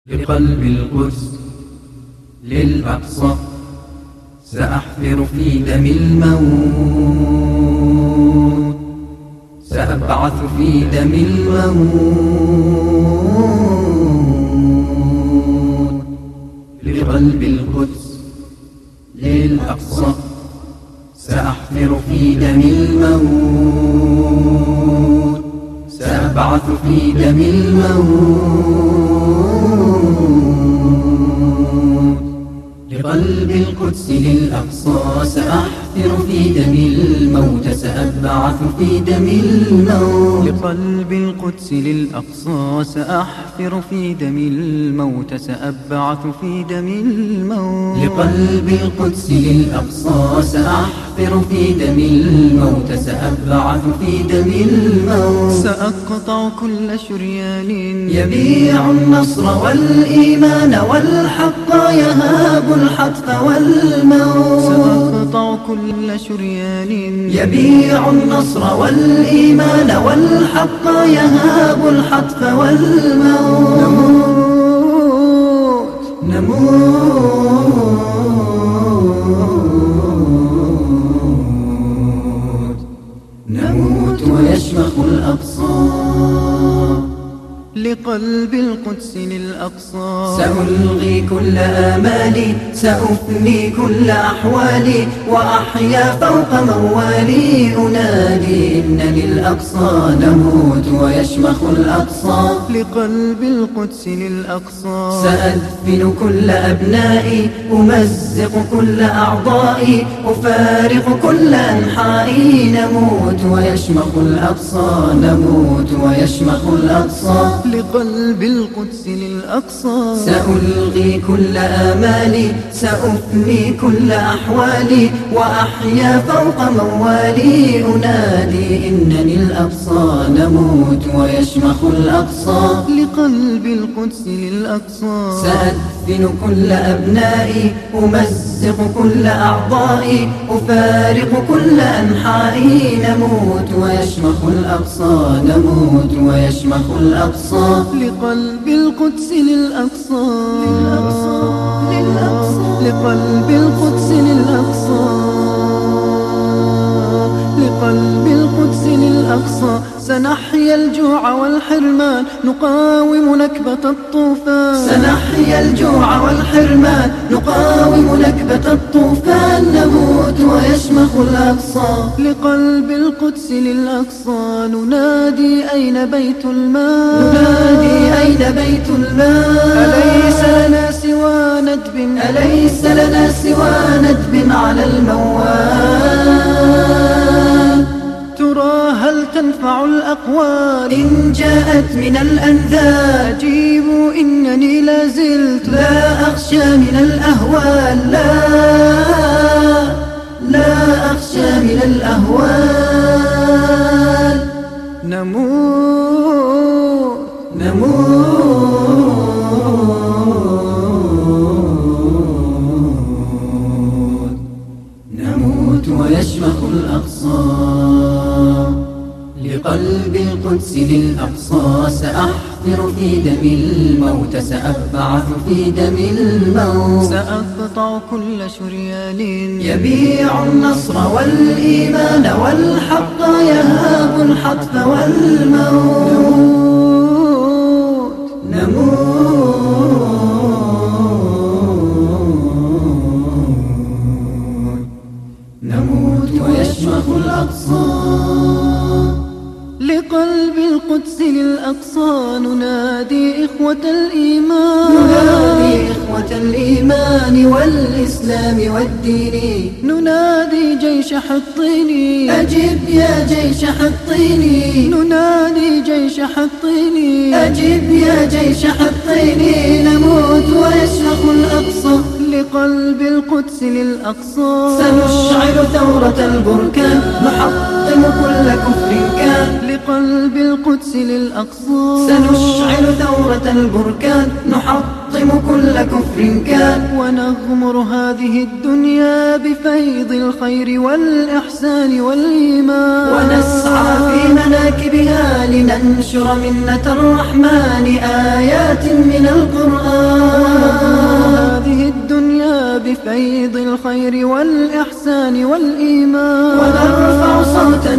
لقلب القدس للأقصى سأحفر في دم الموت، سأبعث في دم الموت. لقلب القدس للأقصى سأحفر في دم الموت، سأبعث في دم الموت. لقلب القدس للأقصى سأحفر في دم الموت، سأبعث في دم الموت. لقلب القدس للأقصى سأحفر في دم الموت، سأبعث في دم الموت. لقلب القدس للأقصى سأحفر في دم الموت، سأبعث في دم الموت. سأقطع كل شريان يبيع النصر والإيمان والحق، يهاب الحتف والموت. سأقطع كل شريان يبيع النصر والإيمان والحق، يهاب الحتف والموت. نموت ويشمخ الأقصى. لقلب القدس للأقصى سألغي كل آمالي، سأفني كل أحوالي، وأحيا فوق موالي. أنادي إن للأقصى نموت ويشمخ الأقصى. لقلب القدس للأقصى سأدفن كل أبنائي، أمزق كل أعضائي، أفارق كل أنحائي. نموت ويشمخ الأقصى، نموت ويشمخ الأقصى. لقلب القدس للأقصى سألغي كل آمالي، سأفني كل أحوالي، وأحيا فوق موالي. أنادي إن للأقصى نموت ويشمخ الأقصى. لقلب القدس للأقصى سأدفن كل أبنائي، أمزق كل أعضائي، أفارق كل أنحائي. نموت ويشمخ الأقصى، نموت ويشمخ الأقصى. لقلب القدس للأقصى لقلب القدس للأقصى لقلب القدس للأقصى. سنحيا الجوع والحرمان، نقاوم نكبة الطوفان. سنحيا الجوع والحرمان، نقاوم نكبة الطوفان. نموت ويشمخ الأقصى. لقلب القدس للأقصى ننادي أين بيت المال، ننادي أين بيت المال. أليس لنا سوى ندب، أليس لنا سوى ندب على الموال. ترى هل تنفع الأقوال إن جاءت من الأنذار؟ أجيبوا إنني لا زلت لا أخشى من الأهوال، لا أخشى من الأهوال. نموت نموت ويشمخ الأقصى. لقلب القدس للأقصى سأحفر في دم الموت، سأبعث في دم الموت. سأقطع كل شريان يبيع النصر والإيمان والحق، يهاب الحتف والموت. نموت ويشمخ الأقصى. لقلب القدس للأقصى ننادي إخوة الإيمان، ننادي إخوة الإيمان والإسلام والدين. ننادي جيش حطيني، أجب يا جيش حطيني. ننادي جيش حطيني، أجب يا جيش حطيني. نموت ويشمخ الأقصى. لقلب القدس للأقصى سنشعل ثورة البركان، نحطم كل كفر كان. لقلب القدس للأقصى سنشعل ثورة البركان، نحطم كل كفر كان. ونغمر هذه الدنيا بفيض الخير والإحسان والإيمان. ونسعى في مناكبها لننشر منة الرحمن، آيات من القرآن. بفيض الخير والإحسان والإيمان. ونرفع صوتا